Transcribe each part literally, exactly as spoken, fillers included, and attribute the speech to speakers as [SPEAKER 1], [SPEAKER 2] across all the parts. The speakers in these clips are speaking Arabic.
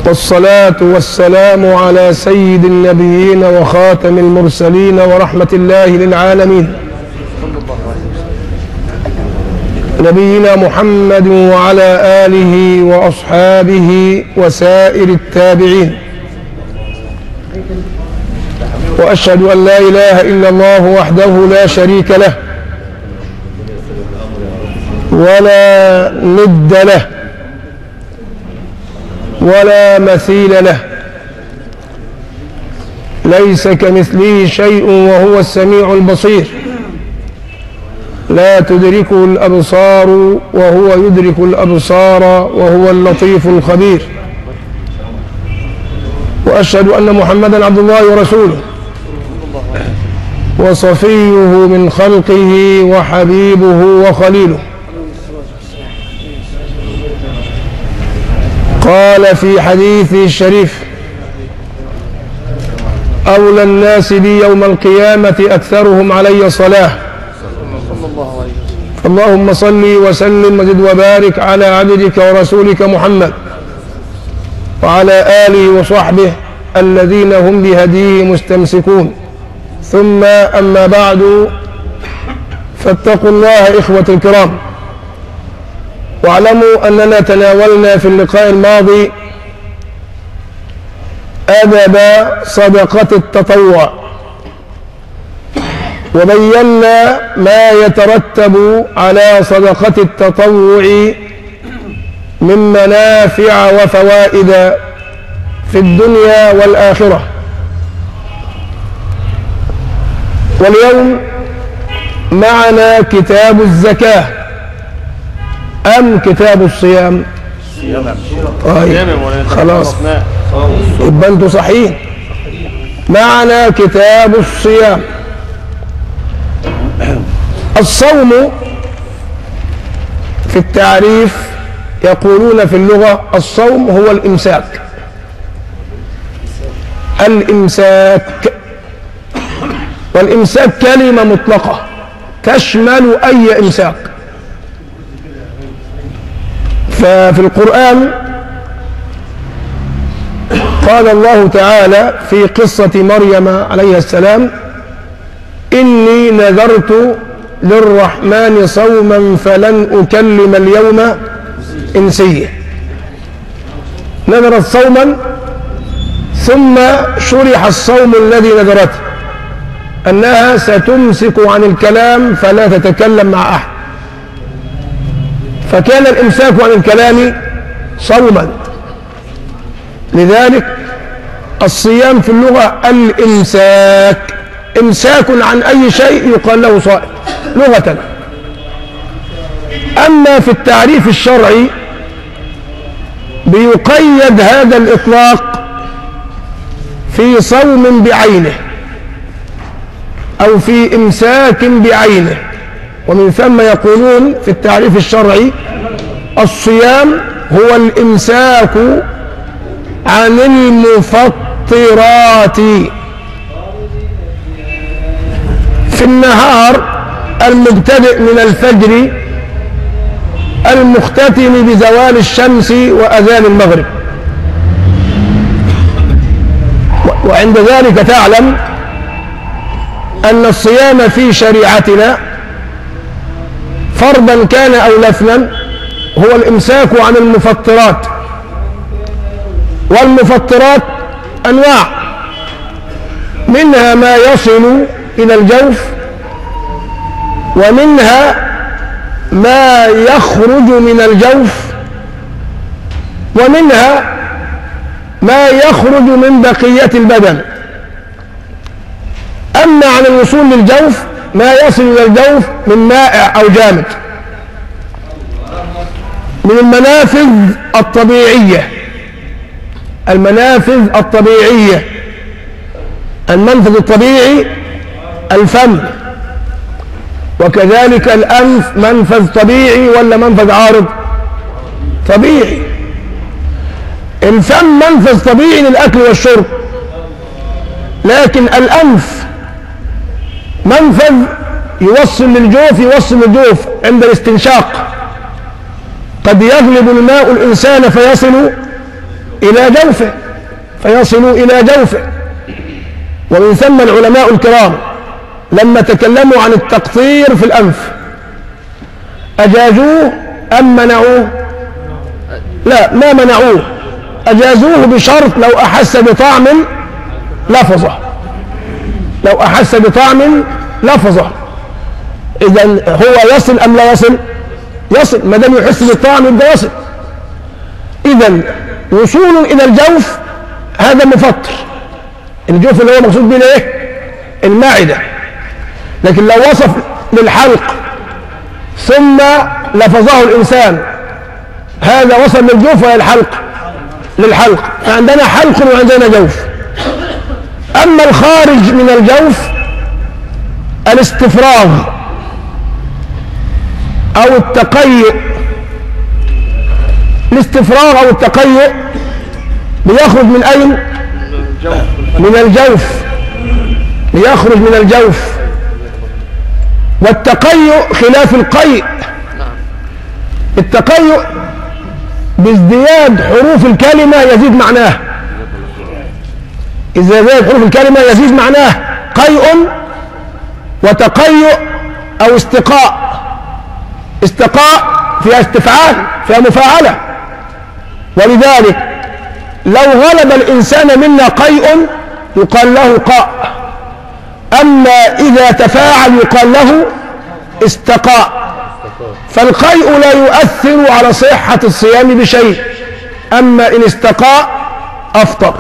[SPEAKER 1] والصلاة والسلام على سيد النبيين وخاتم المرسلين ورحمة الله للعالمين نبينا محمد وعلى آله وأصحابه وسائر التابعين. وأشهد أن لا إله إلا الله وحده لا شريك له ولا ند له ولا مثيل له، ليس كمثله شيء وهو السميع البصير، لا تدركه الأبصار وهو يدرك الأبصار وهو اللطيف الخبير. وأشهد أن محمدا عبد الله ورسوله وصفيه من خلقه وحبيبه وخليله. قال في حديثه الشريف: أولى الناس بي يوم القيامة أكثرهم علي صلاة. اللهم صل وسلم وزد وبارك على عبدك ورسولك محمد وعلى آله وصحبه الذين هم بهديه مستمسكون. ثم أما بعد، فاتقوا الله إخوة الكرام، واعلموا أننا تناولنا في اللقاء الماضي أدب صدقة التطوع، وبينا ما يترتب على صدقة التطوع من منافع وفوائد في الدنيا والآخرة. واليوم معنا كتاب الزكاة أم كتاب الصيام؟ طيب خلاص، يبقى انتوا صحيح. معنا كتاب الصيام. الصوم في التعريف يقولون في اللغة: الصوم هو الإمساك. الإمساك، والإمساك كلمة مطلقة تشمل أي إمساك. ففي القرآن قال الله تعالى في قصة مريم عليه السلام: إني نذرت للرحمن صوما فلن أكلم اليوم إنسيا. نذرت صوما ثم شرح الصوم الذي نذرته أنها ستمسك عن الكلام فلا تتكلم مع أحد، فكان الإمساك عن الكلام صوما. لذلك الصيام في اللغة الإمساك، إمساك عن أي شيء يقال له صائم لغة. أما في التعريف الشرعي بيقيد هذا الإطلاق في صوم بعينه أو في إمساك بعينه، ومن ثم يقولون في التعريف الشرعي: الصيام هو الإمساك عن المفطرات في النهار المبتدئ من الفجر المختتم بزوال الشمس وأذان المغرب. وعند ذلك تعلم أن الصيام في شريعتنا فرضا كان أو نفلا هو الإمساك عن المفطرات. والمفطرات أنواع، منها ما يصل إلى الجوف، ومنها ما يخرج من الجوف، ومنها ما يخرج من بقية البدن. أما عن الوصول للجوف ما يصل إلى الجوف من مائع أو جامد من المنافذ الطبيعية. المنافذ الطبيعية، المنفذ الطبيعي الفم، وكذلك الأنف منفذ طبيعي ولا منفذ عارض؟ طبيعي. الفم منفذ طبيعي للأكل والشرب، لكن الأنف منفذ يوصل للجوف، يوصل للجوف عند الاستنشاق. قد يغلب الماء الإنسان فيصل إلى جوفه فيصل إلى جوفه. ومن ثم العلماء الكرام لما تكلموا عن التقطير في الأنف أجازوه أم منعوه؟ لا، ما منعوه، أجازوه بشرط لو أحس بطعم لفظه، لو أحس بطعم لفظه. إذن هو يصل أم لا يصل؟ يصل، ما دام يحس بالطعم يبقى يصل. إذن وصول إلى الجوف هذا مفطر، الجوف اللي هو مقصود به ايه؟ المعدة. لكن لو وصف للحلق ثم لفظه الإنسان هذا وصل للجوف ولا الحلق؟ للحلق، فعندنا حلق وعندنا جوف. أما الخارج من الجوف الاستفراغ أو التقيؤ. الاستفراغ أو التقيؤ بيخرج من أين؟ من الجوف، ليخرج من الجوف. والتقيؤ خلاف القيء. التقيؤ بازدياد حروف الكلمة يزيد معناه، إذا زاد حروف الكلمة يزيد معناه. قيء وتقيؤ أو استقاء. استقاء فيها استفعال، فيها مفاعلة، ولذلك لو غلب الإنسان منا قيء يقال له قاء، أما إذا تفاعل يقال له استقاء. فالقيء لا يؤثر على صحة الصيام بشيء، أما إن استقاء أفطر.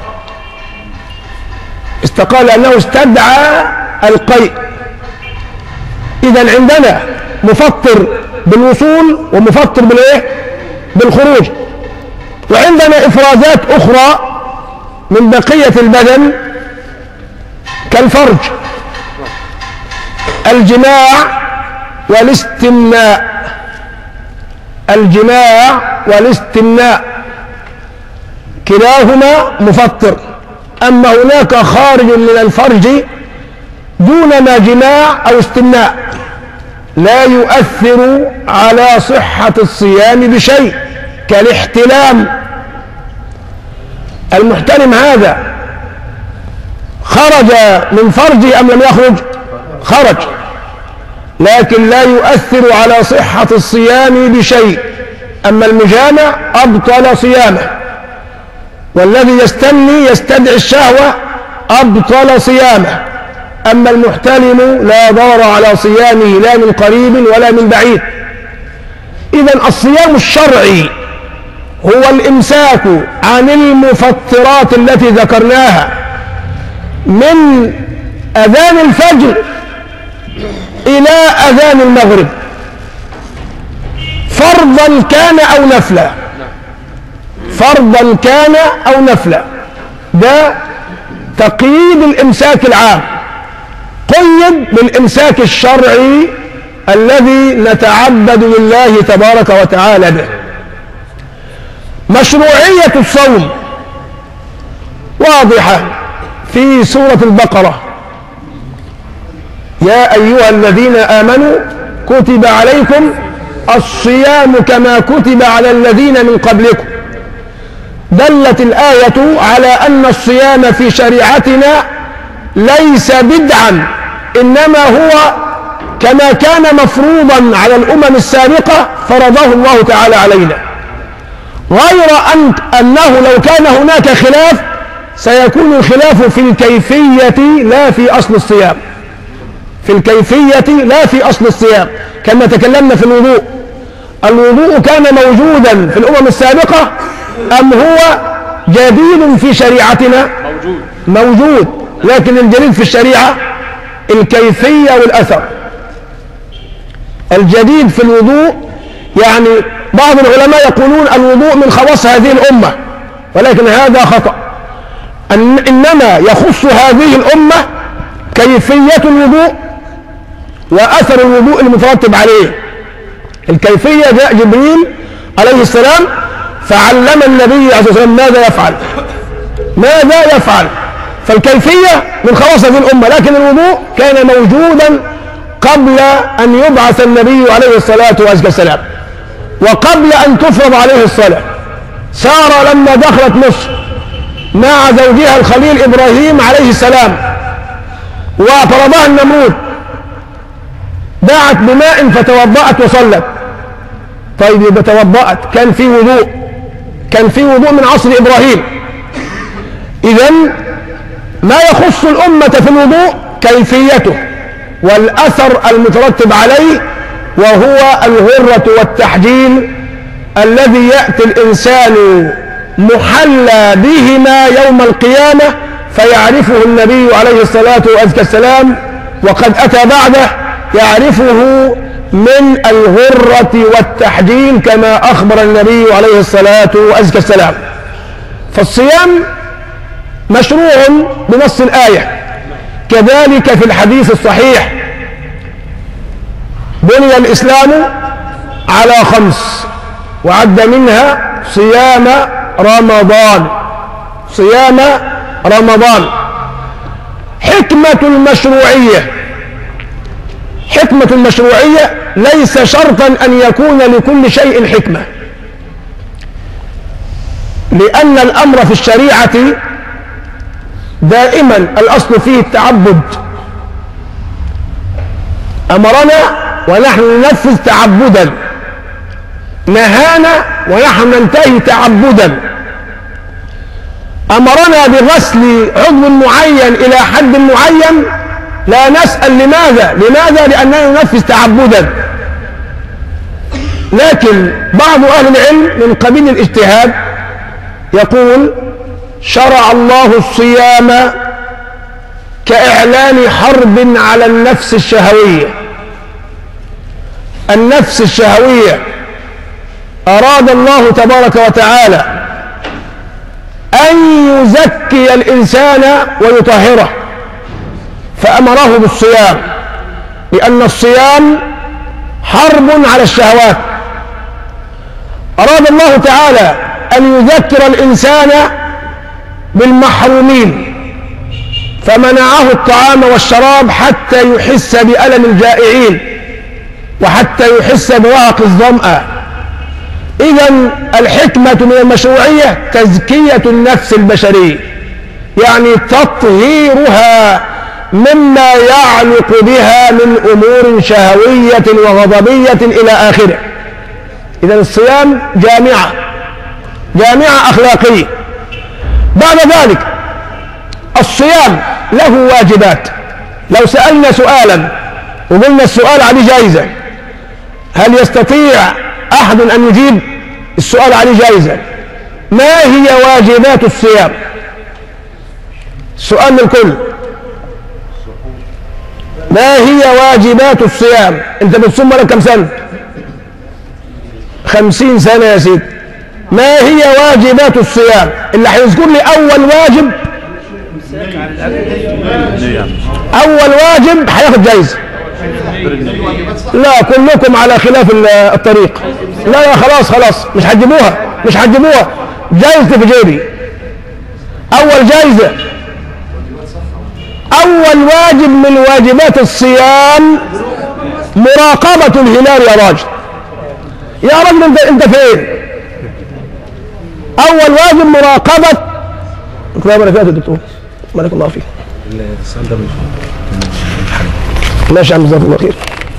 [SPEAKER 1] استقاء لأنه استدعى القيء. إذن عندنا مفطر بالوصول ومفطر بالإيه؟ بالخروج. وعندنا إفرازات أخرى من بقية البدن كالفرج، الجماع والاستمناء. الجماع والاستمناء كلاهما مفطر. أما هناك خارج من الفرج دون ما جماع أو استمناء لا يؤثر على صحة الصيام بشيء، كالاحتلام. المحتلم هذا خرج من فرجه أم لم يخرج؟ خرج، لكن لا يؤثر على صحة الصيام بشيء. أما المجامع أبطل صيامه، والذي يستمني يستدعي الشهوة أبطل صيامه. أما المحتلم لا ضرر على صيامه لا من قريب ولا من بعيد. إذن الصيام الشرعي هو الإمساك عن المفطرات التي ذكرناها من أذان الفجر إلى أذان المغرب، فرضا كان أو نفلا، فرضا كان أو نفلا. ده تقييد الإمساك العام، قيد بالإمساك الشرعي الذي نتعبد لله تبارك وتعالى به. مشروعية الصوم واضحة في سورة البقرة: يا أيها الذين آمنوا كتب عليكم الصيام كما كتب على الذين من قبلكم. دلت الآية على أن الصيام في شريعتنا ليس بدعا، إنما هو كما كان مفروضا على الأمم السابقة فرضه الله تعالى علينا، غير أن أنه لو كان هناك خلاف سيكون الخلاف في الكيفية لا في أصل الصيام، في الكيفية لا في أصل الصيام. كما تكلمنا في الوضوء، الوضوء كان موجودا في الأمم السابقة أم هو جديد في شريعتنا؟ موجود موجود، لكن الجديد في الشريعة الكيفية والأثر. الجديد في الوضوء، يعني بعض العلماء يقولون الوضوء من خواص هذه الأمة، ولكن هذا خطأ. إنما يخص هذه الأمة كيفية الوضوء وأثر الوضوء المترتب عليه. الكيفية جاء جبريل عليه السلام فعلم النبي عليه الصلاة والسلام ماذا يفعل ماذا يفعل فالكيفية من خواص هذه الأمة، لكن الوضوء كان موجودا قبل أن يبعث النبي عليه الصلاة والسلام وقبل أن تفرض عليه الصلاة. سارة لما دخلت مصر مع زوجها الخليل إبراهيم عليه السلام واعترضها النمرود، دعت بماء فتوضأت وصلت. طيب يبقى توضأت، كان في وضوء، كان في وضوء من عصر إبراهيم. إذن ما يخص الأمة في الوضوء كيفيته والأثر المترتب عليه، وهو الغرة والتحجيل الذي يأتي الإنسان محلى بهما يوم القيامة فيعرفه النبي عليه الصلاة والسلام، وقد أتى بعده يعرفه من الغرة والتحجيل كما أخبر النبي عليه الصلاة والسلام. فالصيام مشروع بنص الآية، كذلك في الحديث الصحيح بني الإسلام على خمس وعد منها صيام رمضان. صيام رمضان. حكمة المشروعية، حكمة المشروعية ليس شرطا أن يكون لكل شيء حكمة، لأن الأمر في الشريعة دائما الأصل فيه التعبد. أمرنا ونحن ننفذ تعبدا، نهانا ونحن ننتهي تعبدا. أمرنا بغسل عضو معين إلى حد معين، لا نسأل لماذا، لماذا؟ لأننا ننفذ تعبدا. لكن بعض أهل العلم من قبيل الاجتهاد يقول شرع الله الصيام كإعلان حرب على النفس الشهوية. النفس الشهوية أراد الله تبارك وتعالى أن يزكي الإنسان ويطهره فأمره بالصيام، لأن الصيام حرب على الشهوات. أراد الله تعالى أن يذكر الإنسان بالمحرومين فمنعه الطعام والشراب حتى يحس بألم الجائعين وحتى يحس بوهق الظمأ. إذن الحكمة من المشروعية تزكية النفس البشرية، يعني تطهيرها مما يعلق بها من أمور شهوية وغضبية إلى آخره. إذن الصيام جامعة، جامعة أخلاقية. بعد ذلك الصيام له واجبات. لو سألنا سؤالا وقلنا السؤال عليه جائزة، هل يستطيع أحد أن يجيب؟ السؤال عليه جائزة. ما هي واجبات الصيام؟ سؤال للكل. ما هي واجبات الصيام؟ أنت بتصوم لك كم سنة؟ خمسين سنة يا سيدي. ما هي واجبات الصيام؟ اللي هيذكر لي أول واجب، أول واجب هياخد جايزة. لا كلكم على خلاف الطريق. لا لا خلاص خلاص مش هتجيبوها، مش هتجيبوها. جايزتي في جيبي. أول جايزة، أول واجب من واجبات الصيام مراقبة الهلال. يا راجل يا راجل انت انت فين؟ أول واجب مراقبة. كلام أنا فيها يا دكتور. بارك الله فيك. ماشي يا عم جزاك الله خير.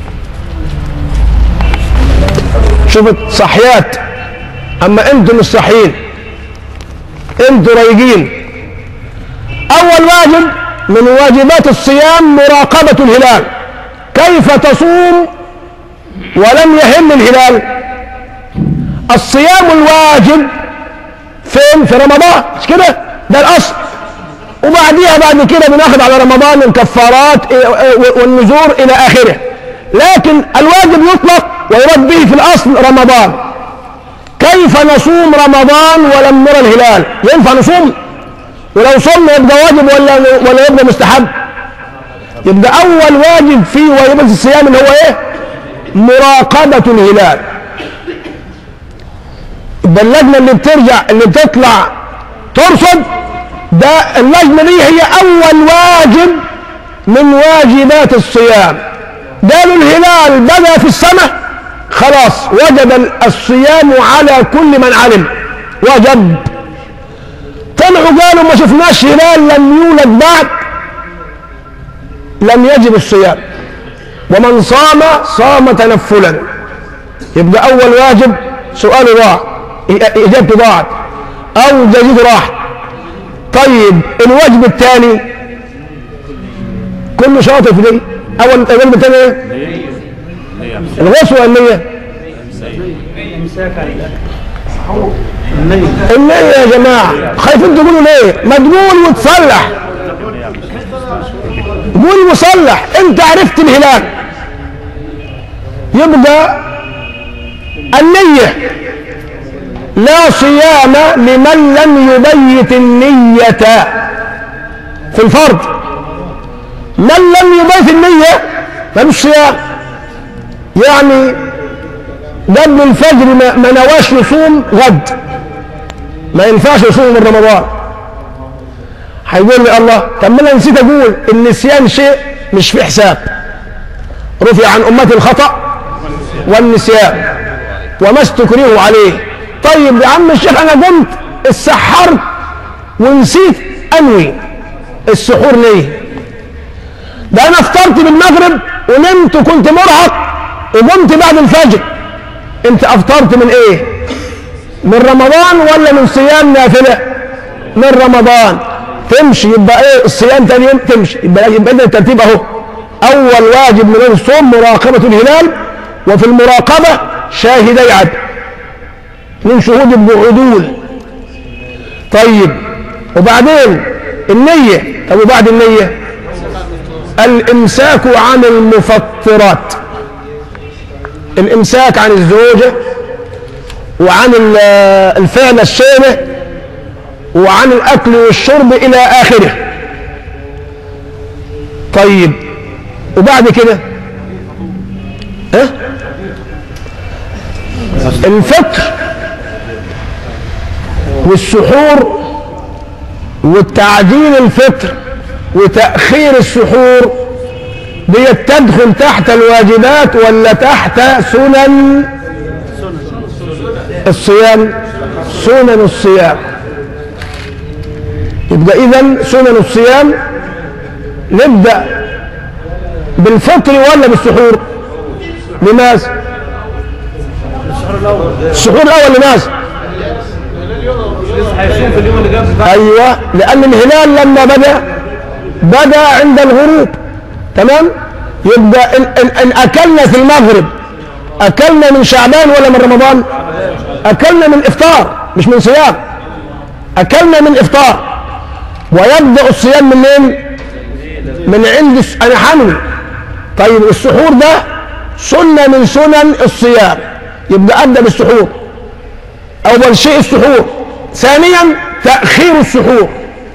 [SPEAKER 1] شوفت صحيات، اما انتم مش صحيين، انتم رايقين. اول واجب من واجبات الصيام مراقبة الهلال. كيف تصوم ولم يهم الهلال؟ الصيام الواجب فين؟ في رمضان، مش كده؟ ده الاصل. وبعديها بعد كده بناخد على رمضان الكفارات والنذور الى اخره. لكن الواجب يطلق ويرد به في الاصل رمضان. كيف نصوم رمضان ولم نرى الهلال؟ ينفع نصوم؟ ولو صمنا يبقى واجب ولا ولا يبقى مستحب؟ يبقى اول واجب في واجبات الصيام اللي هو ايه؟ مراقبة الهلال. يبقى اللجنة اللي بترجع اللي بتطلع ترصد، ده اللجنة دي هي أول واجب من واجبات الصيام. قالوا الهلال بدأ في السماء، خلاص وجب الصيام على كل من علم. وجب. طلعوا قالوا ما شفناش هلال لم يولد بعد لم يجب الصيام، ومن صام صام تنفلا. يبقى أول واجب سؤاله ضاع، إجابته ضاعت أو جزيته راحت. طيب الواجب الثاني كله شاطر في دي. أول الواجب الثاني إيه؟ الغسل والنية. النية يا جماعة، خايفين تقولوا ليه؟ ما تقول وتصلح، قول وصلح. أنت عرفت الهلال، يبقى النية. لا صيام لمن لم يبيت النية في الفرض. من لم يبيت النية ملوش صيام. يعني قبل الفجر ما نواش يصوم غد، ما ينفعش يصوم من رمضان. هيقول لي الله، طب ما انا نسيت اقول النسيان شيء مش في حساب. رفع عن امتي الخطأ والنسيان وما استكرهوا عليه. طيب يا عم الشيخ انا قمت اتسحرت ونسيت انوي السحور ليه؟ ده انا افطرت بالمغرب ونمت وكنت مرهق وقمت بعد الفجر. انت افطرت من ايه؟ من رمضان ولا من صيام نافله؟ من رمضان. تمشي يبقى ايه الصيام تاني يوم تمشي. يبقى يبقى الترتيب اهو. اول واجب من الصوم مراقبه الهلال، وفي المراقبه شاهدي عدل من شهود بعدول. طيب وبعدين النية. طب وبعد النية الامساك عن المفطرات. الامساك عن الزوجة وعن الفعل الشينة وعن الاكل والشرب الى اخره. طيب وبعد كده اه؟ الفطر والسحور والتعجيل الفطر وتأخير السحور دي تدخل تحت الواجبات ولا تحت سنن الصيام؟ سنن الصيام. يبقى إذن سنن الصيام نبدأ بالفطر ولا بالسحور؟ لماذا؟ السحور الأول لماذا؟ أيوة، لأن الهلال لما بدأ بدأ عند الغروب. تمام؟ يبقى إن, إن, إن أكلنا في المغرب أكلنا من شعبان ولا من رمضان؟ أكلنا من إفطار مش من صيام. أكلنا من إفطار. ويبدأ الصيام منين؟ من عند أنا حمل. طيب السحور ده سنة من سنن الصيام، يبقى أبدأ بالسحور. أول شيء السحور. ثانيا تأخير السحور.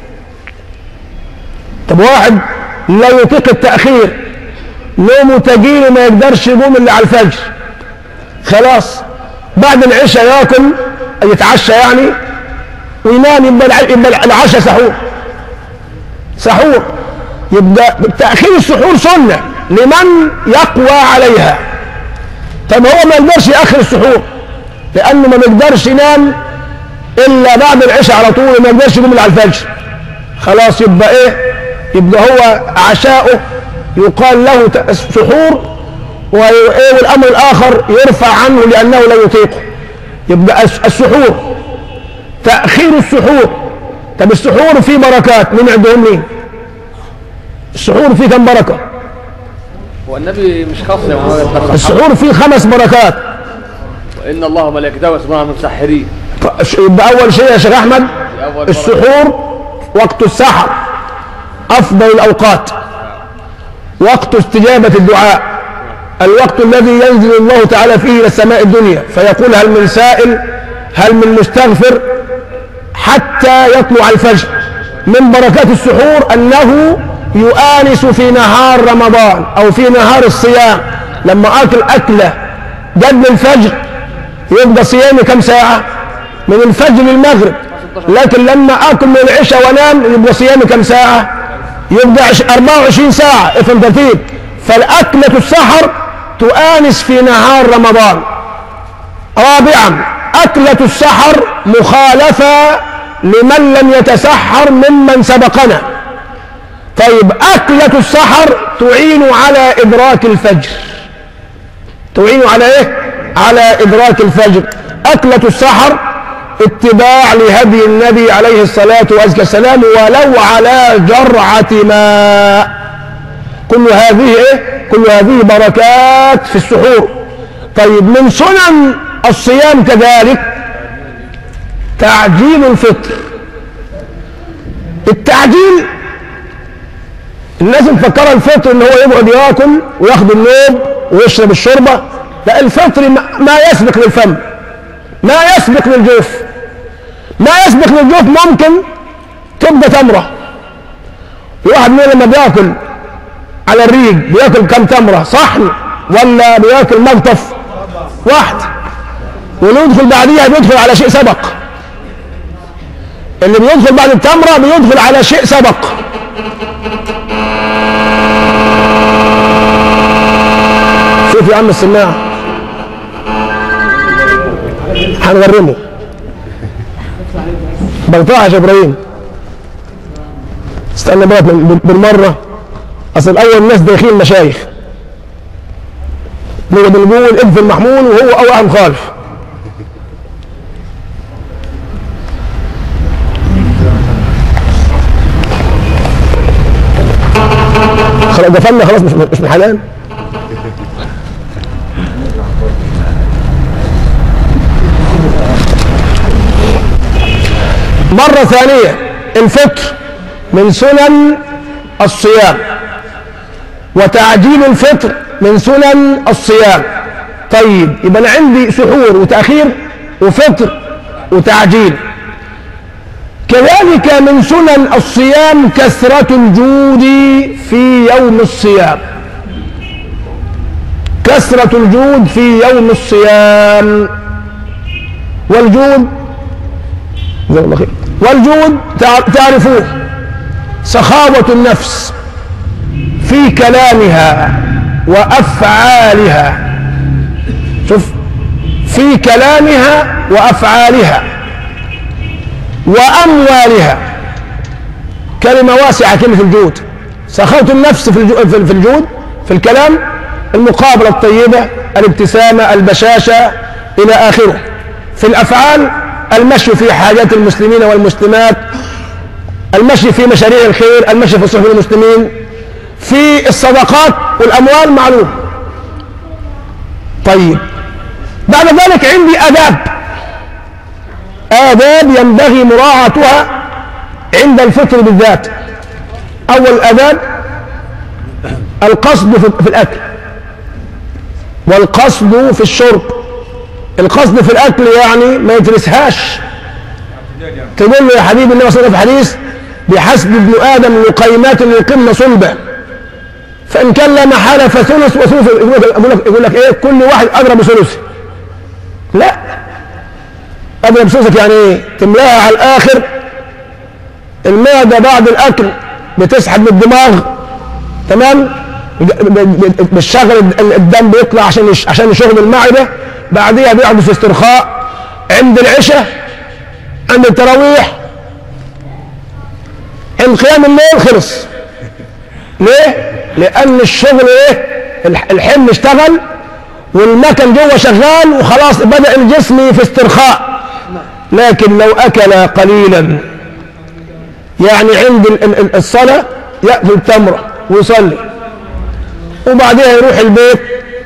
[SPEAKER 1] طب واحد لا يطيق التأخير، نومه تجيله ما يقدرش يقوم إلا على الفجر، خلاص بعد العشاء ياكل يتعشى يعني وينام، يبقى العشاء سحور. سحور يبقى تأخير السحور سنة لمن يقوى عليها. طب هو ما يقدرش يأخر السحور لأنه ما يقدرش ينام إلا بعد العشاء على طول، وما يقدرش يقوم إلا على الفجر، خلاص يبقى إيه؟ يبقى هو عشاؤه يقال له سحور، والأمر الآخر يرفع عنه لأنه لا يطيقه. يبقى السحور تأخير السحور. طب السحور فيه بركات، من عندهم مين؟ السحور فيه كم بركة؟
[SPEAKER 2] والنبي مش خاص يا مولانا.
[SPEAKER 1] السحور فيه خمس بركات.
[SPEAKER 2] وإن الله وملائكته يسبحون على المسحرين.
[SPEAKER 1] يبقى أول شيء يا شيخ أحمد السحور وقت السحر أفضل الأوقات، وقت استجابة الدعاء، الوقت الذي ينزل الله تعالى فيه إلى السماء الدنيا فيقول هل من سائل هل من مستغفر حتى يطلع الفجر. من بركات السحور أنه يؤانس في نهار رمضان أو في نهار الصيام. لما أكل أكلة قبل الفجر يبقى صيامي كم ساعة؟ من الفجر للمغرب. لكن لما أكل من العشاء وانام يبقى صيامي كم ساعة؟ يبقى أربعة وعشرين ساعة. افهم ترتيب. فالأكلة السحر تؤانس في نهار رمضان. رابعا أكلة السحر مخالفة لمن لم يتسحر ممن سبقنا. طيب أكلة السحر تعين على إدراك الفجر، تعين على إيه؟ على إدراك الفجر. أكلة السحر اتباع لهدي النبي عليه الصلاة والسلام ولو على جرعة ماء. كل هذه إيه؟ كل هذه بركات في السحور. طيب من سنن الصيام كذلك تعجيل الفطر. التعجيل الناس مفكره الفطر ان هو يقعد ياكل وياخد النوم ويشرب الشوربه. لا، الفطر ما يسبق للفم، ما يسبق للجوف. ما يسبق للجوف ممكن تبقى تمره. الواحد مننا لما بياكل على الريق بياكل كم تمره؟ صحن ولا بياكل مقطف واحد؟ وندخل بعديها بيدخل على شيء سبق. اللي بيدخل بعد التمره بيدخل على شيء سبق. شوف يا عم السماعه، هنغرمه بقطعها يا ابراهيم. استنى بقى بالمره، اصل الاول الناس داخلين مشايخ اللي بنقول اقفل المحمول وهو اوقع مخالف. خلاص دفنا خلاص، مش مش من حلال. مرة ثانية، الفطر من سنن الصيام وتعجيل الفطر من سنن الصيام. طيب يبقى أنا عندي سحور وتأخير وفطر وتعجيل. كذلك من سنن الصيام كثرة الجود في يوم الصيام. كثرة الجود في يوم الصيام. والجود جزاك الله خير. والجود تعرفوه سخاوة النفس في كلامها وأفعالها. شوف، في كلامها وأفعالها وأموالها. كلمة واسعة كلمة الجود. سخاوة النفس في الجود في الكلام، المقابلة الطيبة، الابتسامة، البشاشة إلى آخره. في الأفعال المشي في حاجات المسلمين والمسلمات، المشي في مشاريع الخير، المشي في صحف المسلمين، في الصدقات والأموال معلوم. طيب بعد ذلك عندي آداب، آداب ينبغي مراعاتها عند الفطر بالذات. أول آداب القصد في الأكل والقصد في الشرب. القصد في الأكل يعني ما يترسهاش، تقول له يا حبيبي النبي صلى الله عليه وسلم في حديث بحسب ابن آدم لقيمات ليقمن صلبه فإن كان لا محالة فثلث وثلث. يقول لك يقول لك إيه؟ كل واحد أدرى بثلثه. لا، أدرى بثلثك يعني إيه؟ تملاها على الآخر. المعدة بعد الأكل بتسحب من الدماغ، تمام؟ بالشغل الدم بيطلع عشان عشان يشغل المعدة. بعديها بيحدث استرخاء عند العشاء، عند التراويح، عند قيام الليل خلص. ليه؟ لأن الشغل إيه؟ الحمل اشتغل والمكن جوه شغال وخلاص بدأ الجسم في استرخاء. لكن لو أكل قليلا يعني عند الصلاة يأكل تمرة ويصلي وبعدها يروح البيت،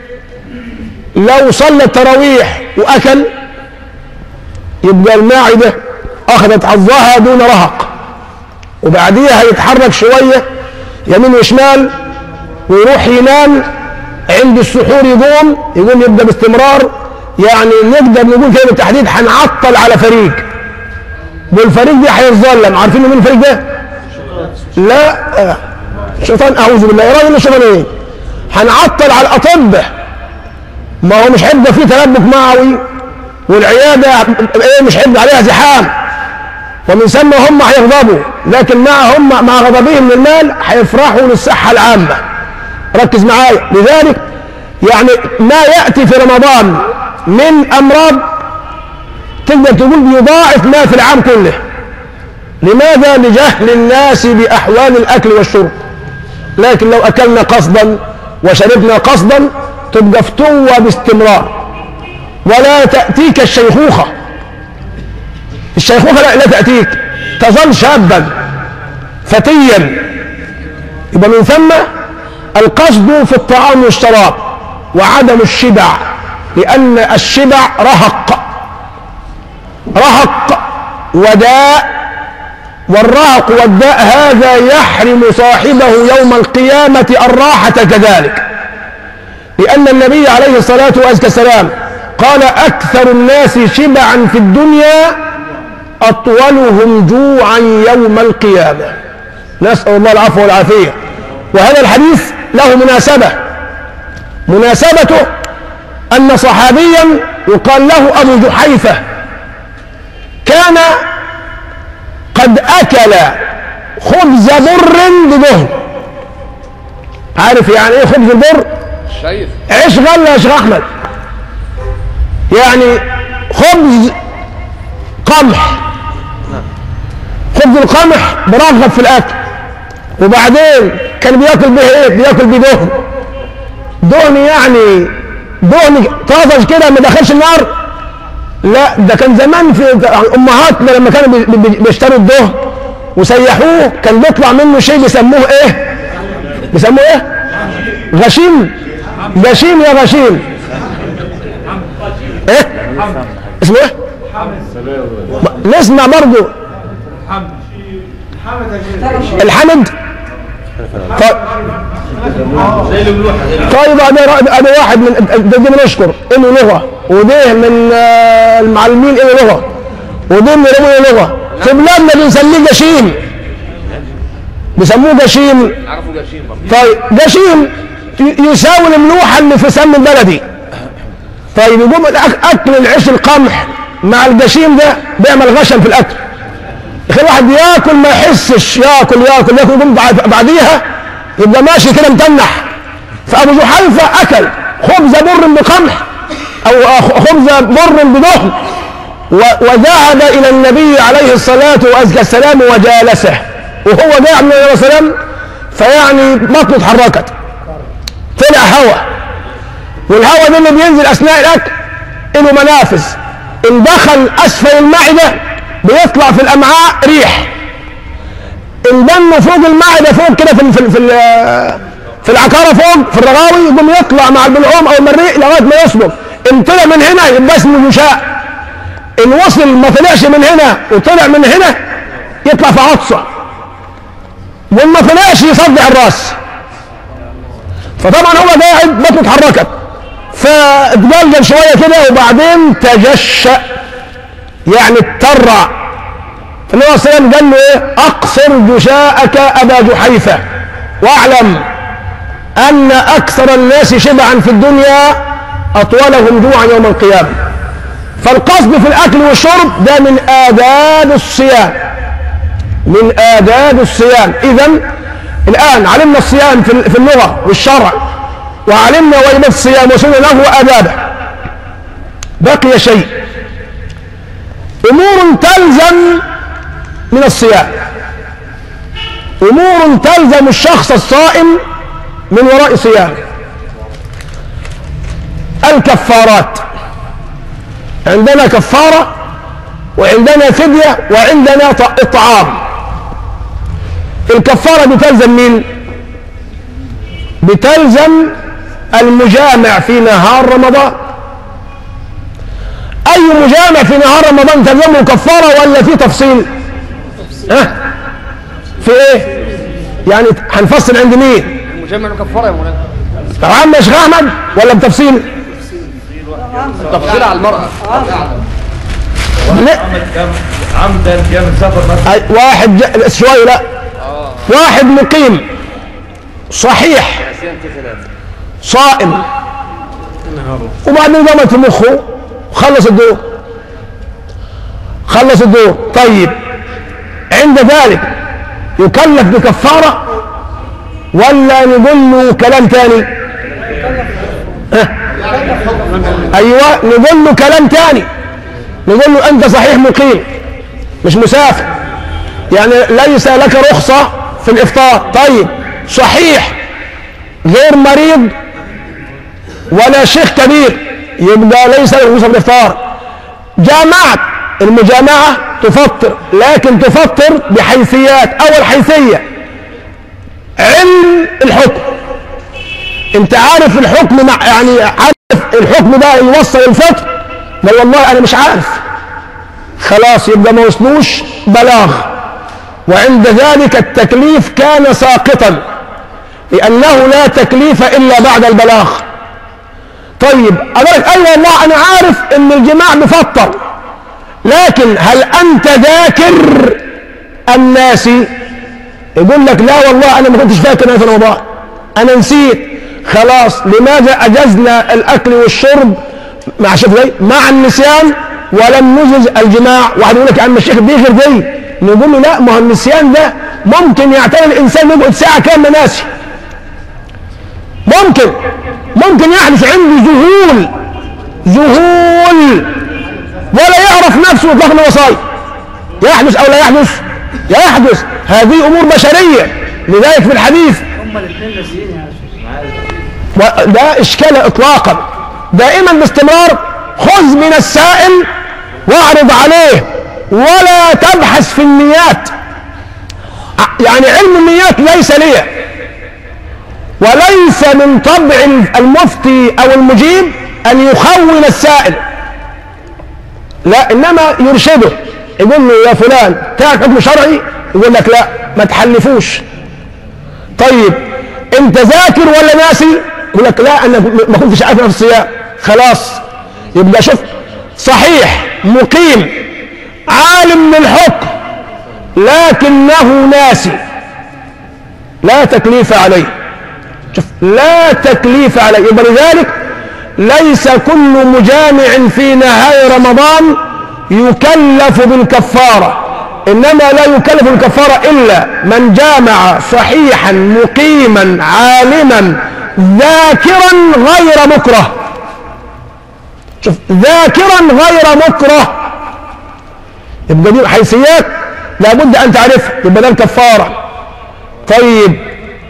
[SPEAKER 1] لو صلى التراويح وأكل يبقى المعدة أخذت حظها دون رهق، وبعديها يتحرك شوية يمين وشمال ويروح ينام. عند السحور يقوم يقوم يبدأ باستمرار. يعني نقدر نقول كده بالتحديد هنعطل على فريق، والفريق ده هيتظلم. عارفين مين الفريق ده؟ لا، شيطان، أعوذ بالله. يا راجل الشيطان إيه؟ هنعطل على الأطباء. ما هو مش هيبقى فيه تلبك معوي، والعيادة إيه مش هيبقى عليها زحام، ومن ثم هم هيغضبوا. لكن معهم مع غضبهم للمال هيفرحوا للصحة العامة. ركز معايا. لذلك يعني ما يأتي في رمضان من أمراض تقدر تقول بيضاعف ما في العام كله. لماذا؟ لجهل الناس بأحوال الأكل والشرب. لكن لو أكلنا قصدا وشربنا قصدا تبقى فتوة باستمرار، ولا تأتيك الشيخوخة. الشيخوخة لا, لا تأتيك، تظل شابا فتيا. يبقى من ثم القصد في الطعام والشراب وعدم الشبع، لأن الشبع رهق، رهق وداء، والرهق والداء هذا يحرم صاحبه يوم القيامة الراحة كذلك. لأن النبي عليه الصلاة والسلام قال أكثر الناس شبعا في الدنيا أطولهم جوعا يوم القيامة. نسأل الله العفو والعافية. وهذا الحديث له مناسبة، مناسبته أن صحابيا يقال له أبو جحيفة كان قد أكل خبز بر بدهن. عارف يعني إيه خبز البر؟
[SPEAKER 2] شايف
[SPEAKER 1] عيش غلة يا شيخ أحمد، يعني خبز قمح. خبز القمح برغب في الأكل، وبعدين كان بياكل به إيه؟ بياكل بدهن. دهن يعني دهن طازج كده ما دخلش النار. لا، ده كان زمان في امهاتنا لما كانوا بيشتروا الدهن وسيحوه كان بيطلع منه شيء بيسموه ايه؟ بيسموه ايه؟ غشيم. غشيم يا غشيم. ايه؟ اسمه ايه؟ نسمع برضه الحمد. طيب ادي واحد من ده بنشكر انه لغه، وده من المعلمين انه لغه، وده من رمي لغه. في بلادنا بنسميه جشيم، بيسموه جشيم. طيب جشيم يساوي الملوحه اللي في سم البلدي. طيب يقوم اكل العيش القمح مع الجشيم ده بيعمل غشم في الاكل. يخلي الواحد ياكل ما يحسش، ياكل ياكل ياكل يقوم بعديها يبقى ماشي كده متنح. فابو جحيفه اكل خبز بر بقمح او خبز بر بدهن، وذهب الى النبي عليه الصلاه والسلام وجالسه، وهو قاعد من النبي صلى الله عليه وسلم فيعني بطنه اتحركت، طلع هواء، والهواء ده اللي بينزل اثناء الاكل له منافذ، ان دخل اسفل المعده بيطلع في الامعاء ريح، ان دمه فوق المعده فوق كده في في في, في العكاره فوق في الرغاوي يقوم يطلع مع البلعوم او المريء لغايه ما يصبغ. ان طلع من هنا يبقى اسمه جشاء، ان وصل ما طلعش من هنا وطلع من هنا يطلع في عطسه، وان ما طلعش يصدع الراس. فطبعا هو قاعد بطنه اتحركت فاتجلجل شويه كده وبعدين تجشأ، يعني اترع. فالنبي صلى الله عليه وسلم قال له ايه؟ اقصر جشاءك ابا جحيفه، واعلم ان اكثر الناس شبعا في الدنيا اطولهم جوعا يوم القيامه. فالقصد في الاكل والشرب ده من آداب الصيام، من آداب الصيام. اذا الان علمنا الصيام في اللغه والشرع، وعلمنا واجبات الصيام وسننه وآدابه. بقي شيء، امور تلزم من الصيام، امور تلزم الشخص الصائم من وراء صيامه. الكفارات، عندنا كفاره وعندنا فديه وعندنا اطعام. الكفاره بتلزم مين؟ بتلزم المجامع في نهار رمضان. اي مجامع في نهار رمضان تلزمه كفاره ولا في تفصيل؟ ها؟ أه؟ في ايه؟ يعني هنفصل عند مين؟
[SPEAKER 2] المجامع كفاره يا مولانا.
[SPEAKER 1] عم يا شيخ احمد ولا بتفصيل؟
[SPEAKER 2] تفصيل على المرأة.
[SPEAKER 1] لا
[SPEAKER 3] عمدا جامد سفر مثلا.
[SPEAKER 1] واحد ج... شويه لا
[SPEAKER 2] اه
[SPEAKER 1] واحد مقيم صحيح صائم وبعدين ضمت في مخه وخلص الدور، خلص الدور. طيب عند ذلك يكلف بكفارة ولا نقول له كلام تاني؟ أه؟ ايوه نقول له كلام تاني، نقول له أنت صحيح مقيم مش مسافر، يعني ليس لك رخصة في الإفطار. طيب صحيح غير مريض ولا شيخ كبير، يبقى ليس لك رخصة في الإفطار. جامعت، المجامعة تفطر، لكن تفطر بحيثيات. أول حيثية علم الحكم، انت عارف الحكم، مع يعني عارف الحكم ده يوصل الفطر؟ لا والله انا مش عارف، خلاص يبقى ما وصلوش بلاغ، وعند ذلك التكليف كان ساقطا، لانه لا تكليف الا بعد البلاغ. طيب اقول لك ايوه والله انا عارف ان الجماع بفطر، لكن هل انت ذاكر ام ناسي؟ يقول لك لا والله انا ما كنتش فاكر انا في رمضان، انا نسيت. خلاص لماذا اجزنا الاكل والشرب مع شفري مع النسيان ولم نجز الجماع؟ واحد يقول لك يا عم الشيخ دي غير دي، نقول له لا، ما هو النسيان ده ممكن يعتري الانسان يقعد ساعه كامله ناسي، ممكن ممكن يحدث عنده ذهول ذهول ولا يعرف نفسه اطلاقا وصايا، يحدث او لا يحدث؟ يحدث. هذه امور بشريه، لذلك في الحديث
[SPEAKER 4] هما الاثنين ناسيين يا شيخ.
[SPEAKER 1] وده اشكال اطلاقا. دائما باستمرار خذ من السائل واعرض عليه، ولا تبحث في النيات. يعني علم النيات ليس لي، وليس من طبع المفتي او المجيب ان يخون السائل، لا، انما يرشده، يقول له يا فلان تعرف حكم شرعي؟ يقول لك لا، ما تحلفوش. طيب انت ذاكر ولا ناسي؟ يقول لك لا انا ما كنتش عارف في الصيام. خلاص يبقى شوف، صحيح مقيم عالم بالحكم لكنه ناسي، لا تكليف عليه. شوف، لا تكليف عليه. يبقى لذلك ليس كل مجامع في نهاية رمضان يكلف بالكفارة، إنما لا يكلف بالكفارة إلا من جامع صحيحا مقيما عالما ذاكرا غير مكره. شوف، ذاكرا غير مكره، يبقى دي حيثيات لابد أن تعرفها، يبقى ده الكفارة. طيب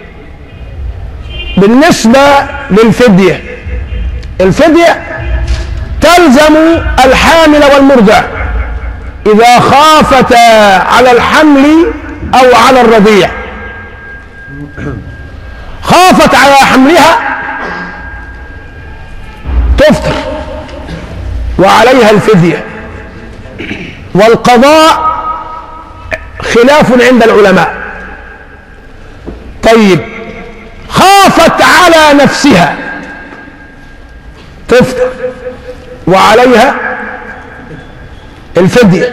[SPEAKER 1] بالنسبة للفدية، الفدية تلزم الحامل والمرضع إذا خافتا على الحمل أو على الرضيع. خافت على حملها تفطر وعليها الفدية، والقضاء خلاف عند العلماء. طيب خافت على نفسها تفطر وعليها الفدية.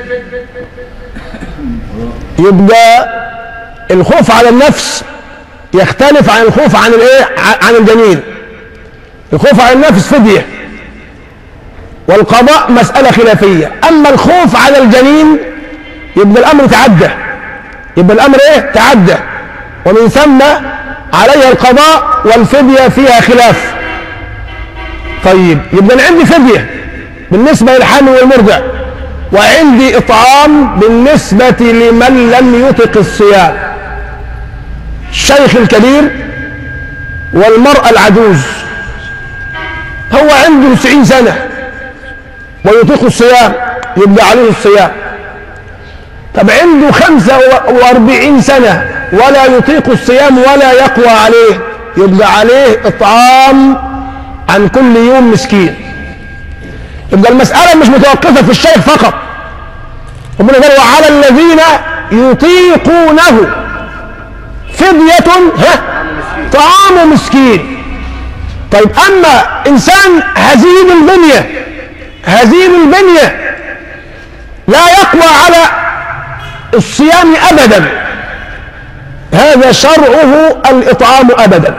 [SPEAKER 1] يبقى الخوف على النفس يختلف عن الخوف عن الايه؟ عن الجنين. الخوف على النفس فدية، والقضاء مسألة خلافية. اما الخوف على الجنين يبقى الامر تعدى، يبقى الامر ايه؟ تعدى، ومن ثم عليها القضاء والفدية فيها خلاف. طيب يبقى انا عندي فدية بالنسبة للحامل والمرضع، وعندي اطعام بالنسبة لمن لم يطق الصيام، الشيخ الكبير والمرأة العجوز. هو عنده تسعين سنة ويطيق الصيام، يبقى عليه الصيام. طب عنده خمسة واربعين سنة ولا يطيق الصيام ولا يقوى عليه، يبقى عليه اطعام عن كل يوم مسكين. يبقى المسألة مش متوقفة في الشيخ فقط، ربنا قال وعلى الذين يطيقونه فدية ها طعام مسكين. طيب اما انسان هزيل البنية، هزيل البنية لا يقوى على الصيام ابدا، هذا شرعه الاطعام ابدا.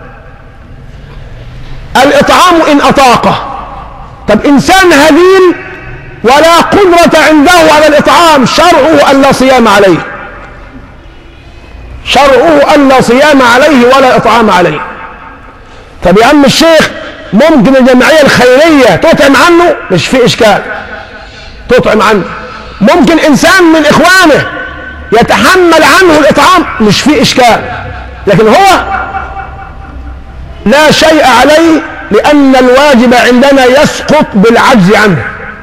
[SPEAKER 1] الاطعام ان اطاقه. طب انسان هزيل ولا قدرة عنده على الاطعام، شرعه ان لا صيام عليه، شرعه ان لا صيام عليه ولا اطعام عليه. طب يا عم الشيخ ممكن الجمعية الخيرية تطعم عنه؟ مش في اشكال، تطعم عنه. ممكن إنسان من إخوانه يتحمل عنه الإطعام، مش فيه إشكال، لكن هو لا شيء عليه، لأن الواجب عندنا يسقط بالعجز عنه.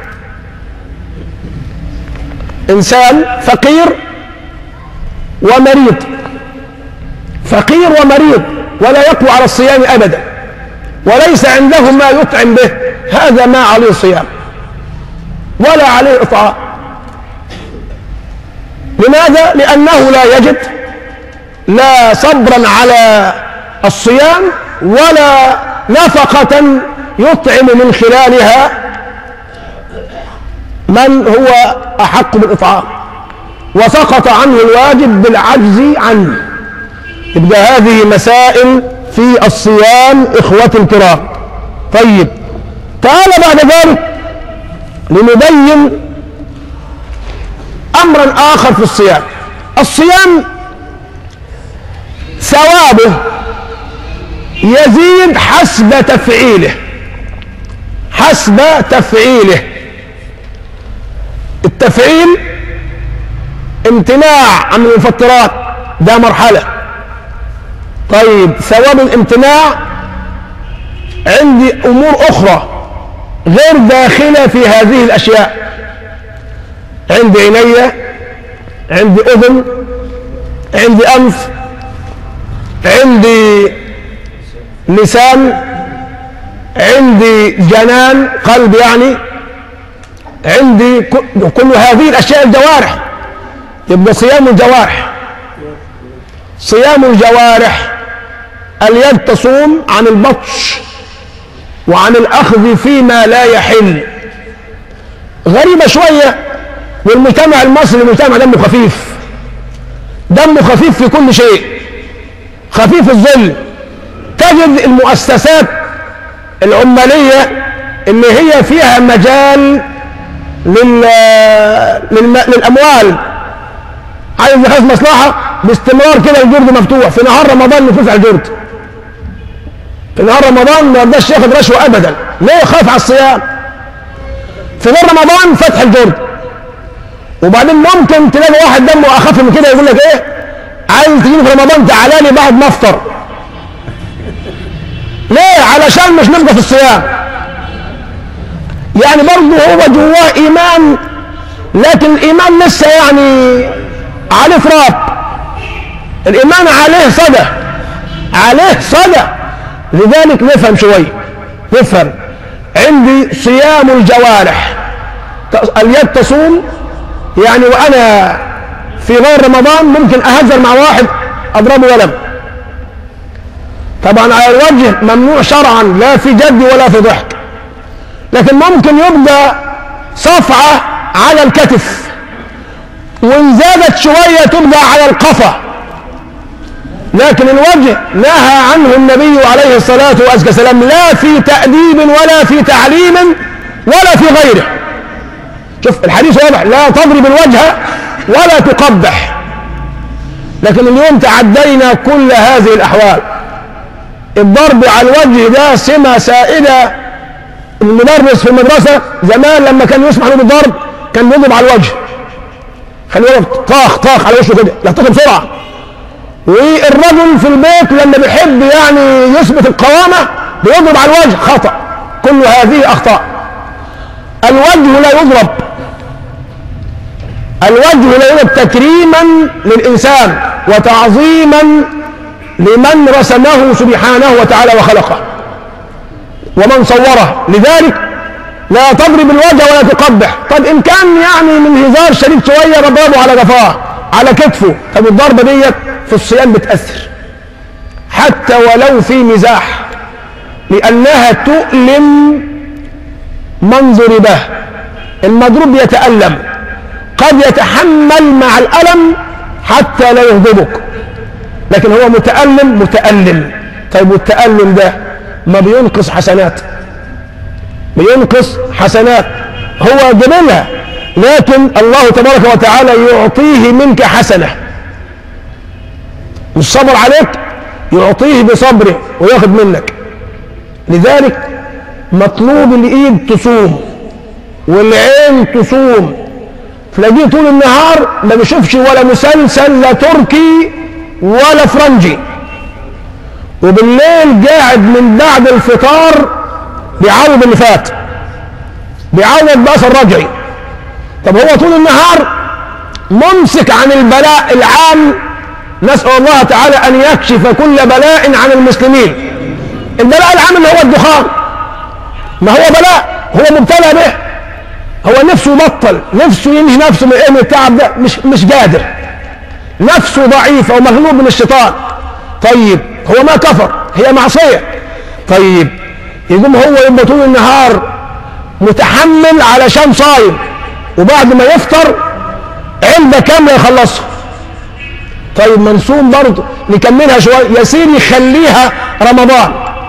[SPEAKER 1] إنسان فقير ومريض، فقير ومريض ولا يقوى على الصيام أبدا، وليس عنده ما يطعم به، هذا ما عليه صيام ولا عليه إطعام. لماذا؟ لأنه لا يجد لا صبرا على الصيام ولا نفقة يطعم من خلالها من هو أحق بالإطعام، وسقط عنه الواجب بالعجز عنه. يبقى هذه مسائل في الصيام إخوتي الكرام. طيب تعال بعد ذلك لنبين أمرا آخر في الصيام. الصيام ثوابه يزيد حسب تفعيله، حسب تفعيله. التفعيل امتناع عن المفطرات، ده مرحلة. طيب ثواب الامتناع عندي أمور أخرى غير داخلة في هذه الأشياء، عندي عيني، عندي أذن، عندي أنف، عندي لسان، عندي جنان قلب، يعني عندي كل هذه الأشياء الجوارح. يبقى صيام الجوارح، صيام الجوارح اليد تصوم عن البطش وعن الأخذ فيما لا يحل. غريبة شوية، والمجتمع المصري مجتمع دمه خفيف، دمه خفيف في كل شيء، خفيف الظل. تجد المؤسسات العمالية اللي هي فيها مجال لل... للم... للأموال، عايز يخلص مصلحة باستمرار كده الجرد مفتوح. في نهار رمضان نفوز على الجرد، في نهار رمضان ما يرضاش ياخد رشوة أبدا. ليه؟ خاف على الصيام. في غير رمضان فتح الجرد. وبعدين ممكن تلاقي واحد دمه أخف من كده يقول لك إيه، عايز تجيني في رمضان تعالى لي بعد ما أفطر. ليه؟ علشان مش نبقى في الصيام. يعني برضه هو جواه إيمان، لكن الإيمان لسه يعني عليه تراب. الإيمان عليه صدى، عليه صدى. لذلك نفهم شوية، نفهم. عندي صيام الجوارح، اليد تصوم، يعني وأنا في غير رمضان ممكن أهزر مع واحد أضربه ولم. طبعا على الوجه ممنوع شرعا، لا في جد ولا في ضحك، لكن ممكن يبقى صفعة على الكتف، وإن زادت شوية تبقى على القفا. لكن الوجه نهى عنه النبي عليه الصلاة والسلام، لا في تأديب ولا في تعليم ولا في غيره. شوف الحديث واضح، لا تضرب الوجه ولا تقبح. لكن اليوم تعدينا كل هذه الأحوال. الضرب على الوجه ده سمة سائدة. المدرس في المدرسة زمان لما كان يسمح له بالضرب كان بيضرب على الوجه، خليه يضرب طاخ طاخ على وشه كده، يلتقي بسرعة. والرجل في البيت لما بيحب يعني يثبت القوامة بيضرب على الوجه، خطأ. كل هذه أخطاء. الوجه لا يضرب، الوجه لا يضرب تكريما للإنسان وتعظيما لمن رسمه سبحانه وتعالى وخلقه ومن صوره. لذلك لا تضرب الوجه ولا تقبح. طب إن كان يعني من هزار شديد شوية بضربه على جفاه على كتفه، طب الضربة ديت في الصيام بتأثر حتى ولو في مزاح، لأنها تؤلم من ضربه. المضروب يتألم، قد يتحمل مع الألم حتى لا يغضبك، لكن هو متألم متألم. طيب والتألم ده ما بينقص حسنات؟ بينقص حسنات، هو جميلها، لكن الله تبارك وتعالى يعطيه منك حسنة. مش صبر عليك، يعطيه بصبره وياخد منك. لذلك مطلوب الإيد تصوم والعين تصوم، تلاقيه طول النهار ما بيشوفش ولا مسلسل لا تركي ولا فرنجي، وبالليل قاعد من بعد الفطار بيعوض اللي فات، بيعوض بأثر رجعي. طب هو طول النهار ممسك عن البلاء العام، نسأل الله تعالى أن يكشف كل بلاء عن المسلمين. البلاء العام اللي هو الدخان، ما هو بلاء، هو مبتلى به، هو نفسه يبطل، نفسه ينهي نفسه من من التعب ده، مش مش قادر، نفسه ضعيفة ومغلوب من الشيطان. طيب هو ما كفر، هي معصية. طيب يقوم هو يبقى طول النهار متحمل علشان صايم، وبعد ما يفطر علبة كاملة يخلصها. طيب منصوم برضه نكملها شوية يا سيدي، خليها رمضان،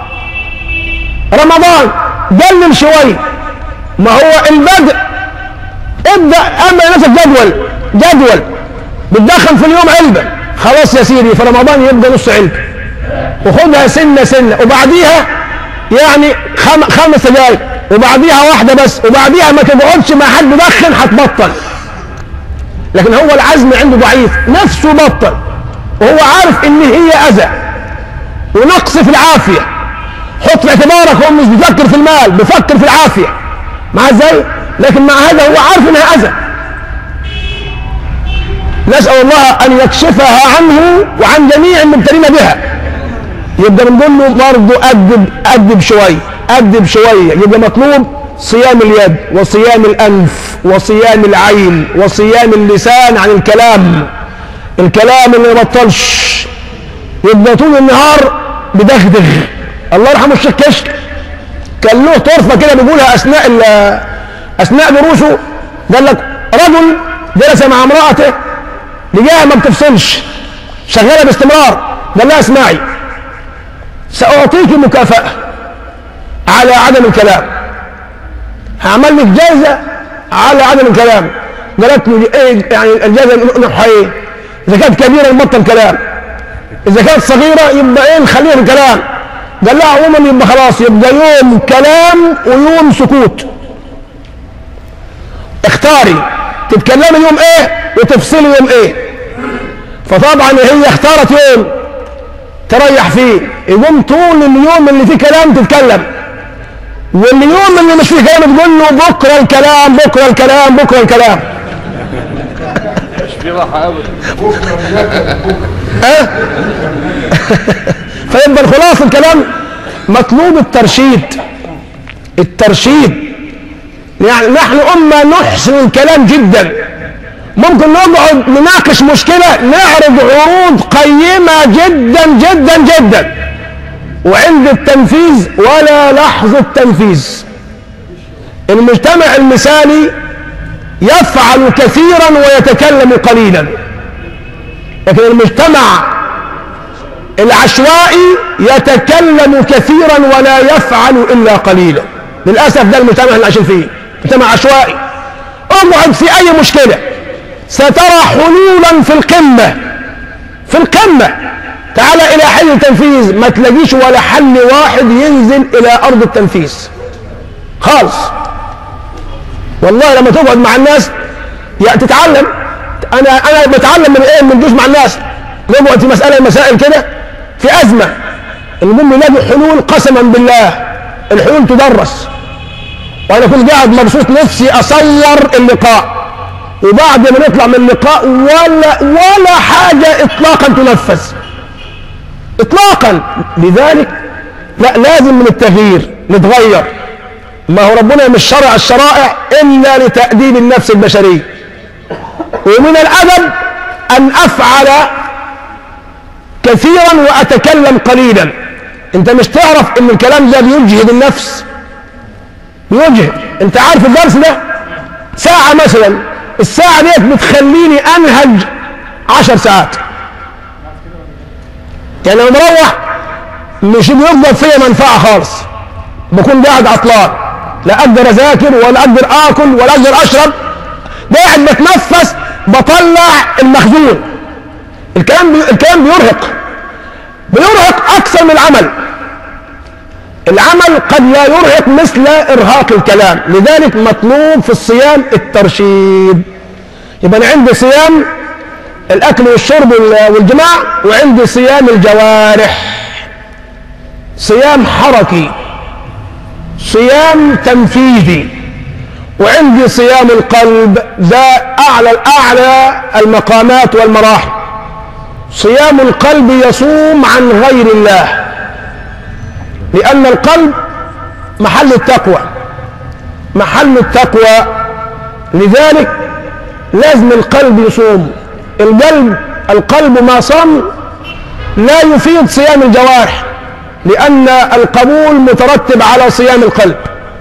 [SPEAKER 1] رمضان قلل شوية، ما هو البدء ابدأ اعمل لنفسك جدول، جدول بتدخن في اليوم علبة، خلاص يا سيدي في رمضان يبقى نص علبة، وخدها سنة سنة، وبعديها يعني خم... خمس دقايق، وبعديها واحدة بس، وبعديها ما تقعدش مع حد دخن هتبطل. لكن هو العزم عنده ضعيف، نفسه بطل، وهو عارف ان هي اذى ونقص في العافية. حط في اعتبارك هو مش بيفكر في المال، بيفكر في العافية، مع ازاي؟ لكن مع هذا هو عارف انها اذى. نسأل الله ان يكشفها عنه وعن جميع المبتلين بها. يبقى بنقول له برضه أدب أدب شوية، أدب شوية. يبقى مطلوب صيام اليد وصيام الأنف وصيام العين وصيام اللسان عن الكلام، الكلام اللي ما يبطلش، يبقى طول النهار بدغدغ. الله يرحمه الشيخ كشك كان له طرفة كده بيقولها أثناء أثناء دروسه، قال لك رجل جلس مع امرأته لقاها ما بتفصلش، شغالة باستمرار، قال لها اسمعي سأعطيك مكافأة على عدم الكلام، هعمل لك جائزة على عدم الكلام. قالت له ايه يعني الجائزة نوعها ايه؟ إذا كانت كبيرة نبطل كلام، إذا كانت صغيرة يبقى ايه نخليها الكلام. قال لها عموما يبقى خلاص، يبقى يوم كلام ويوم سكوت، اختاري تتكلمي يوم ايه وتفصلي يوم ايه. فطبعا هي اختارت يوم تريح فيه، يقوم طول اليوم اللي فيه كلام تتكلم، واليوم اللي مش فيه كلام تقول له بكره الكلام بكره الكلام بكره الكلام.
[SPEAKER 2] مش في راحه ابدا.
[SPEAKER 1] ها فيبقى الخلاصه الكلام مطلوب الترشيد، الترشيد. يعني نحن امه نحسن الكلام جدا، ممكن نقعد نناقش مشكلة نعرض عروض قيمة جدا جدا جدا، وعند التنفيذ ولا لحظة تنفيذ. المجتمع المثالي يفعل كثيرا ويتكلم قليلا، لكن المجتمع العشوائي يتكلم كثيرا ولا يفعل إلا قليلا. للأسف ده المجتمع اللي عايشين فيه، مجتمع عشوائي. اقعد في أي مشكلة سترى حلولا في القمة، في القمة. تعال إلى حل التنفيذ ما تلاقيش ولا حل واحد ينزل إلى أرض التنفيذ خالص. والله لما تقعد مع الناس تتعلم. أنا أنا بتعلم من إيه؟ من جوز مع الناس. نقعد في مسألة مسائل كده في أزمة، المهم نلاقي حلول قسما بالله، الحلول تدرس. وأنا كنت قاعد مبسوط نفسي أصور اللقاء، وبعد ما نطلع من اللقاء ولا ولا حاجة إطلاقا تنفذ إطلاقا. لذلك لا، لازم من التغيير نتغير. ما هو ربنا مش شرع الشرائع إلا لتأديب النفس البشرية. ومن الأدب أن أفعل كثيرا وأتكلم قليلا. أنت مش تعرف إن الكلام ده بيجهد النفس، بيجهد. أنت عارف الدرس ده ساعة مثلا، الساعة ديت بتخليني أنهج عشر ساعات. يعني لما بروح مش بيفضل فيا منفعة خالص، بكون قاعد عطلان، لا أقدر أذاكر ولا أقدر آكل ولا أقدر أشرب، قاعد بتنفس بطلع المخزون. الكلام بي... الكلام بيرهق، بيرهق أكثر من العمل. العمل قد لا يرهق مثل إرهاق الكلام، لذلك مطلوب في الصيام الترشيد. يبقى أنا عندي صيام الأكل والشرب والجماع، وعندي صيام الجوارح، صيام حركي، صيام تنفيذي، وعندي صيام القلب، ذا أعلى الأعلى المقامات والمراحل. صيام القلب يصوم عن غير الله، لأن القلب محل التقوى، محل التقوى، لذلك لازم القلب يصوم. القلب القلب ما صام لا يفيد صيام الجوارح، لأن القبول مترتب على صيام القلب،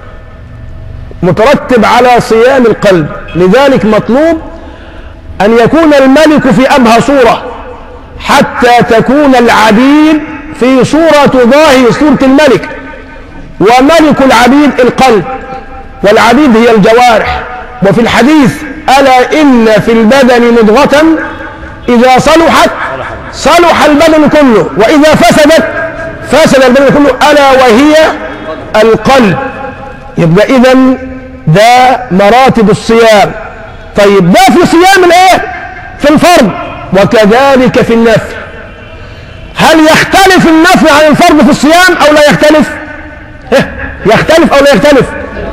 [SPEAKER 1] مترتب على صيام القلب. لذلك مطلوب أن يكون الملك في أبهى صورة، حتى تكون العبيد في صورة ظاهر صورة الملك. وملك العبيد القلب، والعبيد هي الجوارح. وفي الحديث: ألا إن في البدن مضغة إذا صلحت صلح البدن كله، وإذا فسدت فسد البدن كله، ألا وهي القلب. يبقى إذن ده مراتب الصيام. طيب ده في صيام الايه؟ في الفرض، وكذلك في النفل. هل يختلف النفل عن الفرض في الصيام أو لا يختلف؟ يختلف أو لا يختلف؟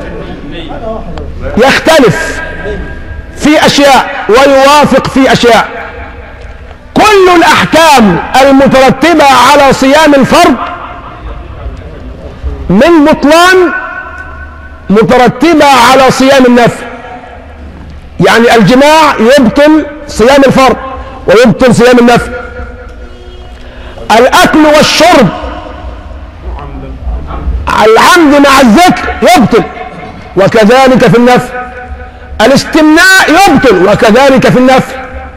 [SPEAKER 1] يختلف في أشياء ويوافق في أشياء. كل الأحكام المترتبة على صيام الفرض من بطلان مترتبة على صيام النفل. يعني الجماع يبطل صيام الفرض ويبطل صيام النفل. الأكل والشرب العمد مع الذكر يبطل، وكذلك في النفل. الاستمناء يبطل، وكذلك في النفل.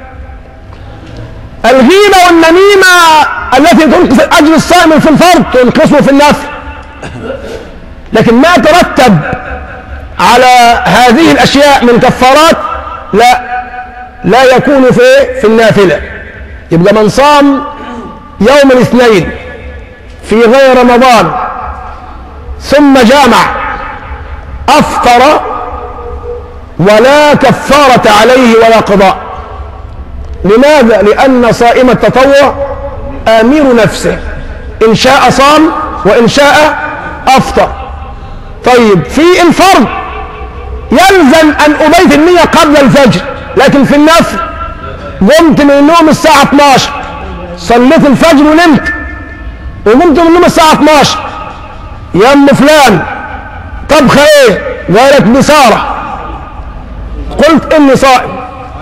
[SPEAKER 1] الغيبة والنميمة التي تنقص أجر الصائم في الفرض تنقصه في النفل. لكن ما ترتب على هذه الأشياء من كفارات لا لا يكون في في النافلة. يبقى من صام يوم الاثنين في غير رمضان ثم جامع أفطر ولا كفارة عليه ولا قضاء. لماذا؟ لأن صائم التطوع آمير نفسه، إن شاء صام وإن شاء أفطر. طيب في الفرض يلزم أن أبيت النية قبل الفجر، لكن في النفل قمت من النوم الساعة اثناشر، صليت الفجر ونمت، وقمت من النوم الساعة اثناشر، يا أم فلان طبخة إيه؟ قالت بصارة. قلت إني صائم،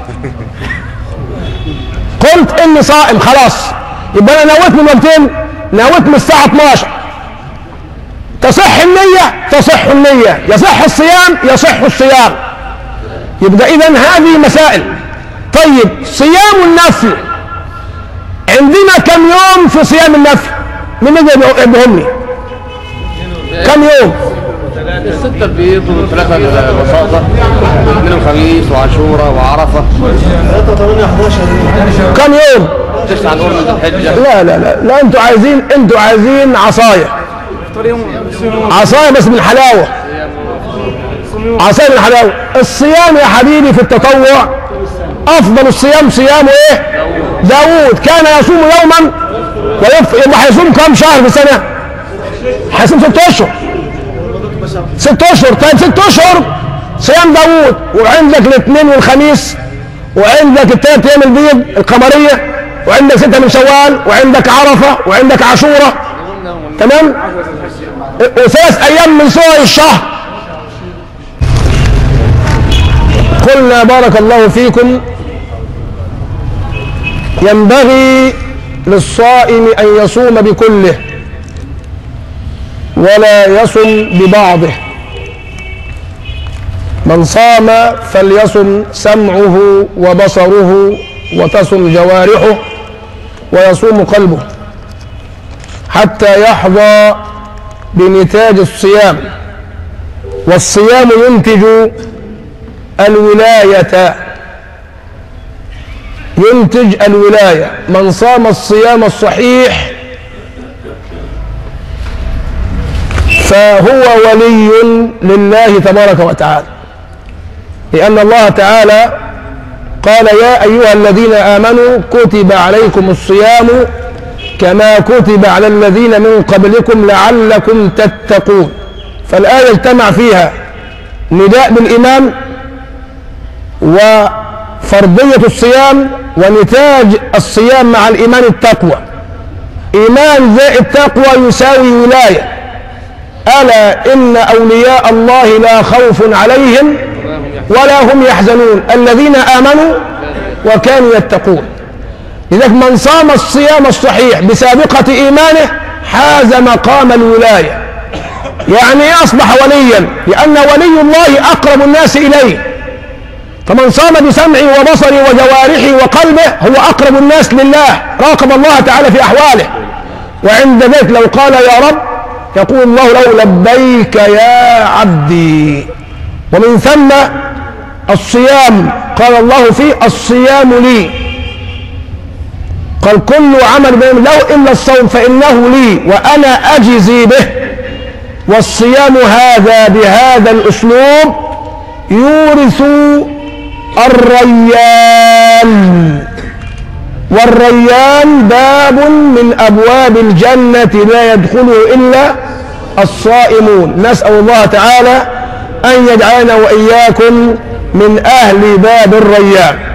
[SPEAKER 1] قلت إني صائم، خلاص يبقى أنا نويت من وقتين، نويت من الساعة اثناشر. تصح النية؟ تصح النية. يصح الصيام؟ يصح الصيام. يبقى إذن هذه مسائل. طيب صيام النفل عندنا كم يوم في صيام النفل؟ من يجب يعدهم لي؟ كم يوم؟
[SPEAKER 2] الستة البيض والثلاثة البساطة، اثنين الخميس وعاشوراء وعرفة.
[SPEAKER 1] كم يوم؟
[SPEAKER 2] تسعة نور من الحجة.
[SPEAKER 1] لا لا لا لا انتوا عايزين انتوا عايزين عصاية عصاية بس من حلاوة، عصاية من حلاوة. الصيام يا حبيبي في التطوع أفضل الصيام صيام إيه؟ داود كان يصوم يوما ويفطر. يبقى هيصوم كم شهر في السنة؟ هيصوم ست أشهر. ست أشهر. طيب ست أشهر صيام داود، وعندك الاثنين والخميس، وعندك الثلاث أيام البيض القمرية، وعندك ستة من شوال، وعندك عرفة، وعندك عاشوراء، تمام؟ وثلاث أيام من سوى الشهر. قلنا بارك الله فيكم ينبغي للصائم أن يصوم بكله ولا يصم ببعضه. من صام فليصم سمعه وبصره وتصم جوارحه ويصوم قلبه حتى يحظى بنتاج الصيام. والصيام ينتج الولاية، ينتج الولاية. من صام الصيام الصحيح فهو ولي لله تبارك وتعالى، لأن الله تعالى قال يا أيها الذين آمنوا كتب عليكم الصيام كما كتب على الذين من قبلكم لعلكم تتقون. فالآية اجتمع فيها نداء بالإيمان وفرضية الصيام، ونتاج الصيام مع الإيمان التقوى. إيمان زائد تقوى يساوي ولاية. ألا إن أولياء الله لا خوف عليهم ولا هم يحزنون الذين آمنوا وكانوا يتقون. لذلك من صام الصيام الصحيح بسابقة إيمانه حاز مقام الولاية. يعني أصبح وليا، لأن ولي الله أقرب الناس إليه. فمن صام بسمعه وبصره وجوارحه وقلبه هو أقرب الناس لله، راقب الله تعالى في أحواله. وعند ذلك لو قال يا رب يقول الله له لبيك يا عبدي. ومن ثم الصيام قال الله فيه الصيام لي، قال كل عمل له إلا الصوم فإنه لي وأنا أجزي به. والصيام هذا بهذا الأسلوب يورث الريان، والريان باب من أبواب الجنة لا يدخله إلا الصائمون. نسأل الله تعالى أن يجعلنا وإياكم من أهل باب الريان.